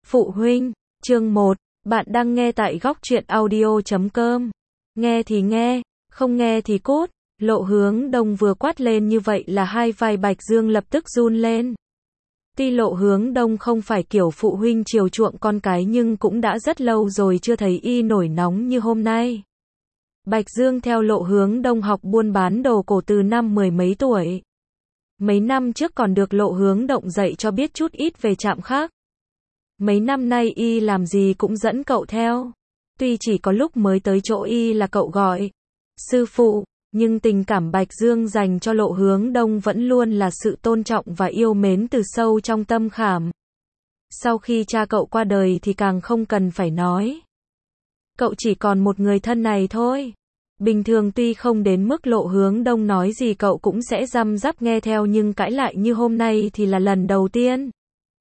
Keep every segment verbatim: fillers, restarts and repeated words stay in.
Phụ huynh, chương một, bạn đang nghe tại góc truyện audio chấm com. Nghe thì nghe, không nghe thì cút. Lộ Hướng Đông vừa quát lên như vậy là hai vai Bạch Dương lập tức run lên. Tuy Lộ Hướng Đông không phải kiểu phụ huynh chiều chuộng con cái nhưng cũng đã rất lâu rồi chưa thấy y nổi nóng như hôm nay. Bạch Dương theo Lộ Hướng Đông học buôn bán đồ cổ từ năm mười mấy tuổi. Mấy năm trước còn được Lộ Hướng Đông dạy cho biết chút ít về trạm khắc. Mấy năm nay y làm gì cũng dẫn cậu theo. Tuy chỉ có lúc mới tới chỗ y là cậu gọi sư phụ, nhưng tình cảm Bạch Dương dành cho Lộ Hướng Đông vẫn luôn là sự tôn trọng và yêu mến từ sâu trong tâm khảm. Sau khi cha cậu qua đời thì càng không cần phải nói. Cậu chỉ còn một người thân này thôi. Bình thường tuy không đến mức Lộ Hướng Đông nói gì cậu cũng sẽ răm rắp nghe theo, nhưng cãi lại như hôm nay thì là lần đầu tiên.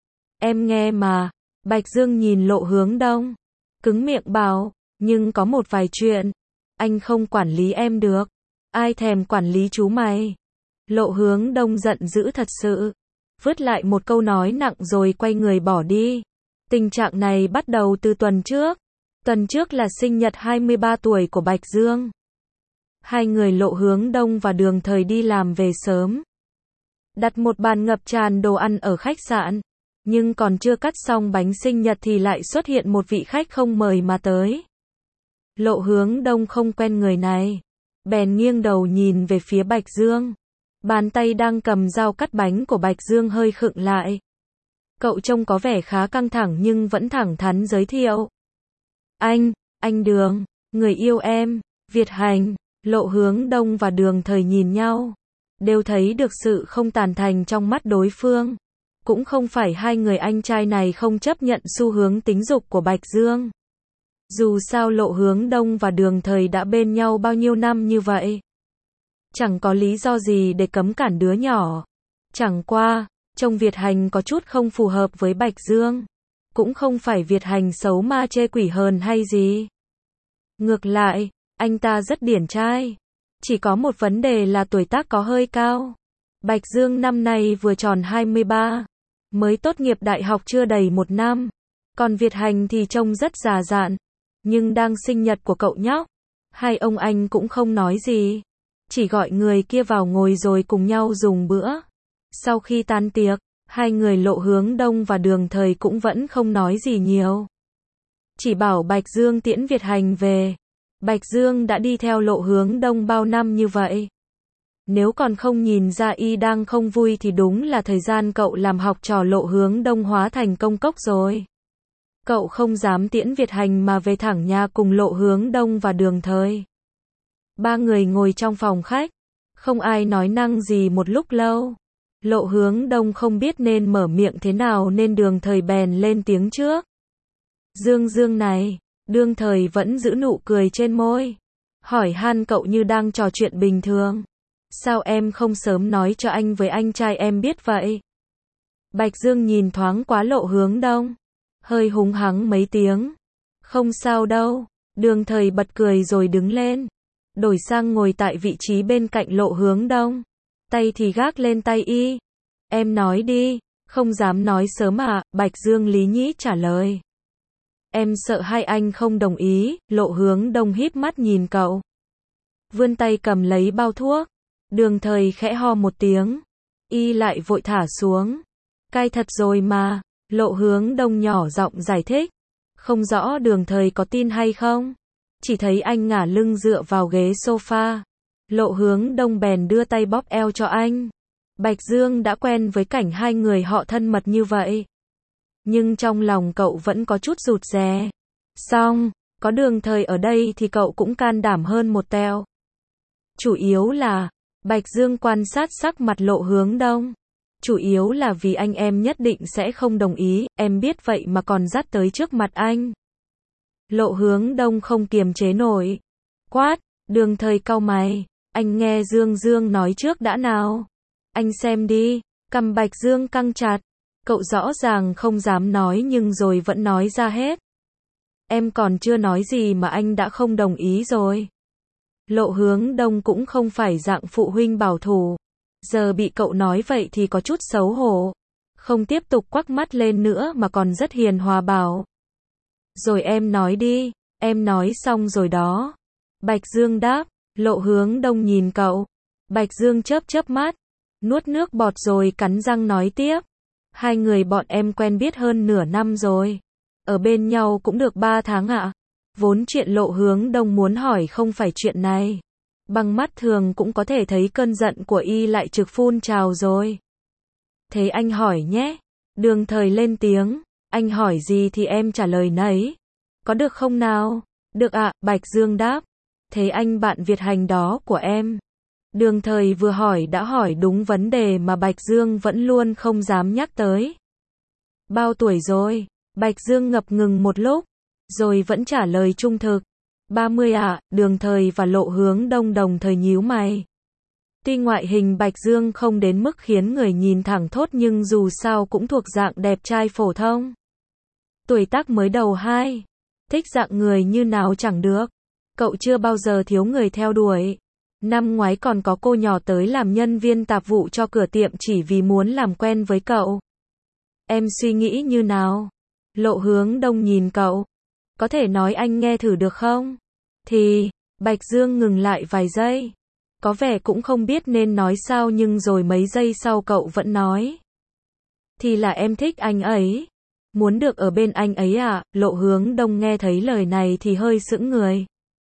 Em nghe mà. Bạch Dương nhìn Lộ Hướng Đông, cứng miệng bảo, nhưng có một vài chuyện, anh không quản lý em được. Ai thèm quản lý chú mày. Lộ Hướng Đông giận dữ thật sự, vứt lại một câu nói nặng rồi quay người bỏ đi. Tình trạng này bắt đầu từ tuần trước. Tuần trước là sinh nhật hai mươi ba tuổi của Bạch Dương. Hai người Lộ Hướng Đông và Đường Thời đi làm về sớm, đặt một bàn ngập tràn đồ ăn ở khách sạn. Nhưng còn chưa cắt xong bánh sinh nhật thì lại xuất hiện một vị khách không mời mà tới. Lộ Hướng Đông không quen người này, bèn nghiêng đầu nhìn về phía Bạch Dương. Bàn tay đang cầm dao cắt bánh của Bạch Dương hơi khựng lại. Cậu trông có vẻ khá căng thẳng nhưng vẫn thẳng thắn giới thiệu. Anh, anh Đường, người yêu em, Việt Hành. Lộ Hướng Đông và Đường Thời nhìn nhau, đều thấy được sự không tàn thành trong mắt đối phương. Cũng không phải hai người anh trai này không chấp nhận xu hướng tính dục của Bạch Dương. Dù sao Lộ Hướng Đông và Đường Thời đã bên nhau bao nhiêu năm như vậy, chẳng có lý do gì để cấm cản đứa nhỏ. Chẳng qua, trông Việt Hành có chút không phù hợp với Bạch Dương. Cũng không phải Việt Hành xấu ma chê quỷ hờn hay gì. Ngược lại, anh ta rất điển trai. Chỉ có một vấn đề là tuổi tác có hơi cao. Bạch Dương năm nay vừa tròn hai mươi ba. Mới tốt nghiệp đại học chưa đầy một năm. Còn Việt Hành thì trông rất già dặn. Nhưng đang sinh nhật của cậu nhóc, hai ông anh cũng không nói gì. Chỉ gọi người kia vào ngồi rồi cùng nhau dùng bữa. Sau khi tan tiệc, hai người Lộ Hướng Đông và Đường Thời cũng vẫn không nói gì nhiều. Chỉ bảo Bạch Dương tiễn Việt Hành về. Bạch Dương đã đi theo Lộ Hướng Đông bao năm như vậy. Nếu còn không nhìn ra y đang không vui thì đúng là thời gian cậu làm học trò Lộ Hướng Đông hóa thành công cốc rồi. Cậu không dám tiễn Việt Hành mà về thẳng nhà cùng Lộ Hướng Đông và Đường Thời. Ba người ngồi trong phòng khách, không ai nói năng gì một lúc lâu. Lộ Hướng Đông không biết nên mở miệng thế nào nên Đường Thời bèn lên tiếng trước. Dương Dương này, Đường Thời vẫn giữ nụ cười trên môi, hỏi han cậu như đang trò chuyện bình thường. Sao em không sớm nói cho anh với anh trai em biết vậy? Bạch Dương nhìn thoáng quá Lộ Hướng Đông, hơi húng hắng mấy tiếng. Không sao đâu. Đường Thời bật cười rồi đứng lên, đổi sang ngồi tại vị trí bên cạnh Lộ Hướng Đông, tay thì gác lên tay y. Em nói đi. Không dám nói sớm à? Bạch Dương lý nhí trả lời. Em sợ hai anh không đồng ý. Lộ Hướng Đông híp mắt nhìn cậu, vươn tay cầm lấy bao thuốc. Đường Thời khẽ ho một tiếng, y lại vội thả xuống. Cai thật rồi mà. Lộ Hướng Đông nhỏ giọng giải thích. Không rõ Đường Thời có tin hay không, chỉ thấy anh ngả lưng dựa vào ghế sofa. Lộ Hướng Đông bèn đưa tay bóp eo cho anh. Bạch Dương đã quen với cảnh hai người họ thân mật như vậy, nhưng trong lòng cậu vẫn có chút rụt rè. Xong, có Đường Thời ở đây thì cậu cũng can đảm hơn một tẹo. Chủ yếu là, Bạch Dương quan sát sắc mặt Lộ Hướng Đông. Chủ yếu là vì anh em nhất định sẽ không đồng ý, em biết vậy mà còn dắt tới trước mặt anh. Lộ Hướng Đông không kiềm chế nổi, quát. Đường Thời cau mày, anh nghe Dương Dương nói trước đã nào. Anh xem đi. Cằm Bạch Dương căng chặt. Cậu rõ ràng không dám nói nhưng rồi vẫn nói ra hết. Em còn chưa nói gì mà anh đã không đồng ý rồi. Lộ Hướng Đông cũng không phải dạng phụ huynh bảo thủ. Giờ bị cậu nói vậy thì có chút xấu hổ. không tiếp tục quắc mắt lên nữa mà còn rất hiền hòa bảo. Rồi em nói đi, em nói xong rồi đó. Bạch Dương đáp, Lộ Hướng Đông nhìn cậu. Bạch Dương chớp chớp mắt, nuốt nước bọt rồi cắn răng nói tiếp. Hai người bọn em quen biết hơn nửa năm rồi. Ở bên nhau cũng được ba tháng ạ. Vốn chuyện Lộ Hướng Đông muốn hỏi không phải chuyện này. Bằng mắt thường cũng có thể thấy cơn giận của y lại trực phun trào rồi. Thế anh hỏi nhé. Đường Thời lên tiếng. Anh hỏi gì thì em trả lời nấy. Có được không nào? Được ạ, Bạch Dương đáp. Thế anh bạn Việt Hành đó của em. Đường Thời vừa hỏi đã hỏi đúng vấn đề mà Bạch Dương vẫn luôn không dám nhắc tới. Bao tuổi rồi? Bạch Dương ngập ngừng một lúc, rồi vẫn trả lời trung thực. ba mươi ạ, Đường Thời và Lộ Hướng Đông đồng thời nhíu mày. Tuy ngoại hình Bạch Dương không đến mức khiến người nhìn thẳng thốt nhưng dù sao cũng thuộc dạng đẹp trai phổ thông. Tuổi tác mới đầu hai, thích dạng người như nào chẳng được. Cậu chưa bao giờ thiếu người theo đuổi. Năm ngoái còn có cô nhỏ tới làm nhân viên tạp vụ cho cửa tiệm chỉ vì muốn làm quen với cậu. Em suy nghĩ như nào? Lộ Hướng Đông nhìn cậu. Có thể nói anh nghe thử được không? Thì, Bạch Dương ngừng lại vài giây. Có vẻ cũng không biết nên nói sao nhưng rồi mấy giây sau cậu vẫn nói. Thì là em thích anh ấy. Muốn được ở bên anh ấy à? Lộ Hướng Đông nghe thấy lời này thì hơi sững người.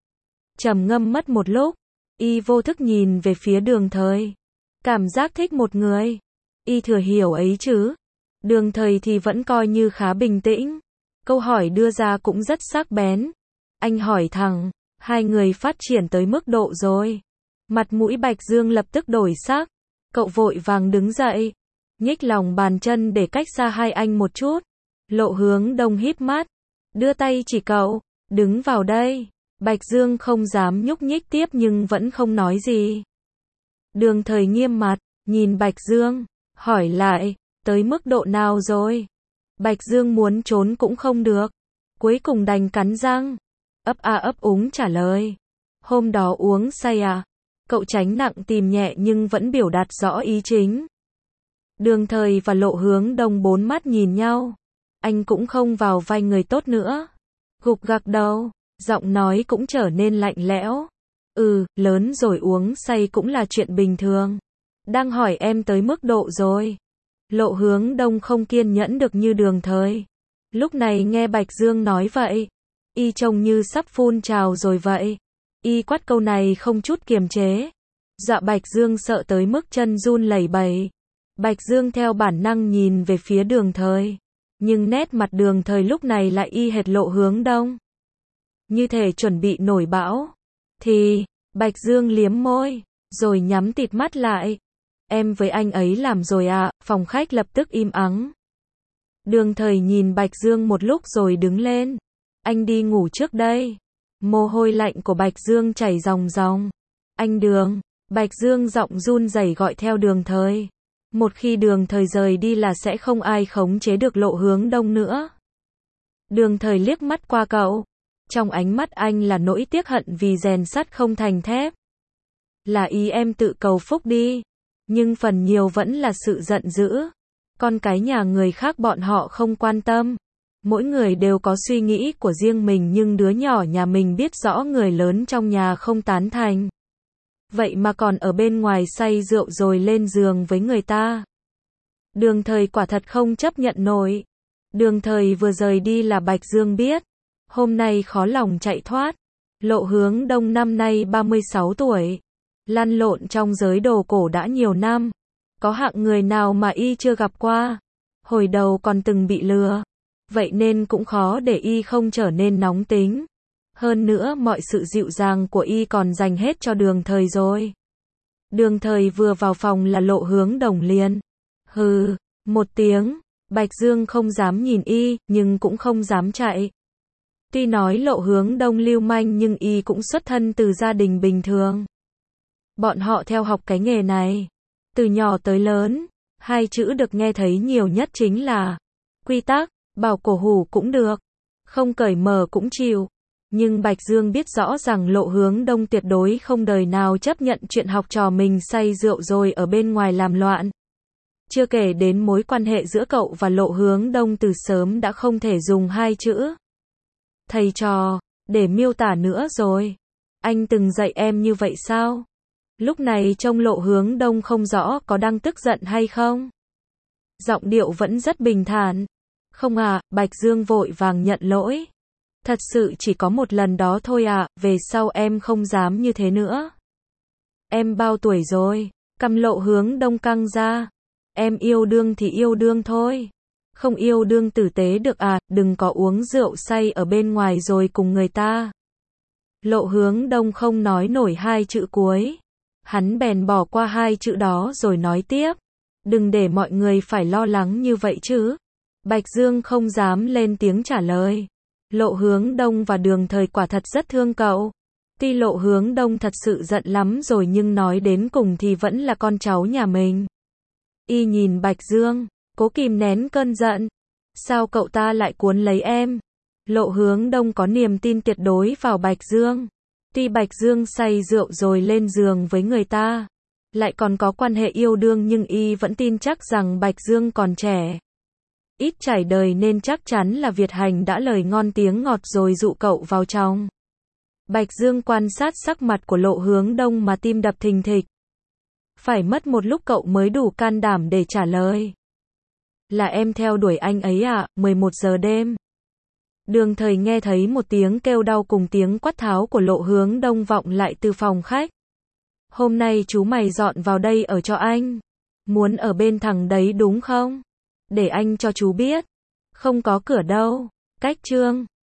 Trầm ngâm mất một lúc. Y vô thức nhìn về phía Đường Thời. Cảm giác thích một người. Y thừa hiểu ấy chứ. Đường Thời thì vẫn coi như khá bình tĩnh. Câu hỏi đưa ra cũng rất sắc bén. Anh hỏi thẳng, hai người phát triển tới mức độ rồi. Mặt mũi Bạch Dương lập tức đổi sắc. Cậu vội vàng đứng dậy, nhích lòng bàn chân để cách xa hai anh một chút. Lộ Hướng Đông híp mắt, đưa tay chỉ cậu, đứng vào đây. Bạch Dương không dám nhúc nhích tiếp nhưng vẫn không nói gì. Đường Thời nghiêm mặt, nhìn Bạch Dương, hỏi lại, tới mức độ nào rồi? Bạch Dương muốn trốn cũng không được, cuối cùng đành cắn răng, ấp a ấp úng trả lời. Hôm đó uống say à? Cậu tránh nặng tìm nhẹ nhưng vẫn biểu đạt rõ ý chính. Đường Thời và Lộ Hướng Đông bốn mắt nhìn nhau. Anh cũng không vào vai người tốt nữa. Gục gặc đầu, giọng nói cũng trở nên lạnh lẽo. Ừ, lớn rồi uống say cũng là chuyện bình thường. Đang hỏi em tới mức độ rồi. Lộ Hướng Đông không kiên nhẫn được như Đường Thời. Lúc này nghe Bạch Dương nói vậy, y trông như sắp phun trào rồi vậy. Y quát câu này không chút kiềm chế. Dọa Bạch Dương sợ tới mức chân run lẩy bẩy. Bạch Dương theo bản năng nhìn về phía Đường Thời. Nhưng nét mặt Đường Thời lúc này lại y hệt Lộ Hướng Đông. Như thể chuẩn bị nổi bão. Thì, Bạch Dương liếm môi, rồi nhắm tịt mắt lại. Em với anh ấy làm rồi à? Phòng khách lập tức im ắng. Đường Thời nhìn Bạch Dương một lúc rồi đứng lên. Anh đi ngủ trước đây. Mồ hôi lạnh của Bạch Dương chảy ròng ròng. Anh Đường. Bạch Dương giọng run rẩy gọi theo Đường Thời. Một khi Đường Thời rời đi là sẽ không ai khống chế được Lộ Hướng Đông nữa. Đường Thời liếc mắt qua cậu. Trong ánh mắt anh là nỗi tiếc hận vì rèn sắt không thành thép. Là ý em tự cầu phúc đi. Nhưng phần nhiều vẫn là sự giận dữ. Con cái nhà người khác bọn họ không quan tâm. Mỗi người đều có suy nghĩ của riêng mình nhưng đứa nhỏ nhà mình biết rõ người lớn trong nhà không tán thành. Vậy mà còn ở bên ngoài say rượu rồi lên giường với người ta. Đường Thời quả thật không chấp nhận nổi. Đường Thời vừa rời đi là Bạch Dương biết. Hôm nay khó lòng chạy thoát. Lộ Hướng Đông năm nay ba mươi sáu tuổi. Lăn lộn trong giới đồ cổ đã nhiều năm. Có hạng người nào mà y chưa gặp qua. Hồi đầu còn từng bị lừa. Vậy nên cũng khó để y không trở nên nóng tính. Hơn nữa mọi sự dịu dàng của y còn dành hết cho Đường Thời rồi. Đường Thời vừa vào phòng là Lộ Hướng Đông liền. Hừ, một tiếng. Bạch Dương không dám nhìn y, nhưng cũng không dám chạy. Tuy nói Lộ Hướng Đông lưu manh nhưng y cũng xuất thân từ gia đình bình thường. Bọn họ theo học cái nghề này. Từ nhỏ tới lớn, hai chữ được nghe thấy nhiều nhất chính là quy tắc, bảo cổ hủ cũng được, không cởi mở cũng chịu. Nhưng Bạch Dương biết rõ rằng Lộ Hướng Đông tuyệt đối không đời nào chấp nhận chuyện học trò mình say rượu rồi ở bên ngoài làm loạn. Chưa kể đến mối quan hệ giữa cậu và Lộ Hướng Đông từ sớm đã không thể dùng hai chữ thầy trò để miêu tả nữa rồi. Anh từng dạy em như vậy sao? Lúc này trông Lộ Hướng Đông không rõ có đang tức giận hay không. Giọng điệu vẫn rất bình thản. Không à, Bạch Dương vội vàng nhận lỗi. Thật sự chỉ có một lần đó thôi à, về sau em không dám như thế nữa. Em bao tuổi rồi? Cằm Lộ Hướng Đông căng ra. Em yêu đương thì yêu đương thôi. Không yêu đương tử tế được à, đừng có uống rượu say ở bên ngoài rồi cùng người ta. Lộ Hướng Đông không nói nổi hai chữ cuối. Hắn bèn bỏ qua hai chữ đó rồi nói tiếp. Đừng để mọi người phải lo lắng như vậy chứ. Bạch Dương không dám lên tiếng trả lời. Lộ Hướng Đông và Đường Thời quả thật rất thương cậu. Tuy Lộ Hướng Đông thật sự giận lắm rồi nhưng nói đến cùng thì vẫn là con cháu nhà mình. Y nhìn Bạch Dương, cố kìm nén cơn giận. Sao cậu ta lại cuốn lấy em? Lộ Hướng Đông có niềm tin tuyệt đối vào Bạch Dương. Tuy Bạch Dương say rượu rồi lên giường với người ta, lại còn có quan hệ yêu đương nhưng y vẫn tin chắc rằng Bạch Dương còn trẻ, ít trải đời nên chắc chắn là Việt Hành đã lời ngon tiếng ngọt rồi dụ cậu vào trong. Bạch Dương quan sát sắc mặt của Lộ Hướng Đông mà tim đập thình thịch. Phải mất một lúc cậu mới đủ can đảm để trả lời. Là em theo đuổi anh ấy à, mười một giờ đêm. Đường Thời nghe thấy một tiếng kêu đau cùng tiếng quát tháo của Lộ Hướng Đông vọng lại từ phòng khách. Hôm nay chú mày dọn vào đây ở cho anh. Muốn ở bên thằng đấy đúng không? Để anh cho chú biết. Không có cửa đâu. Cách chương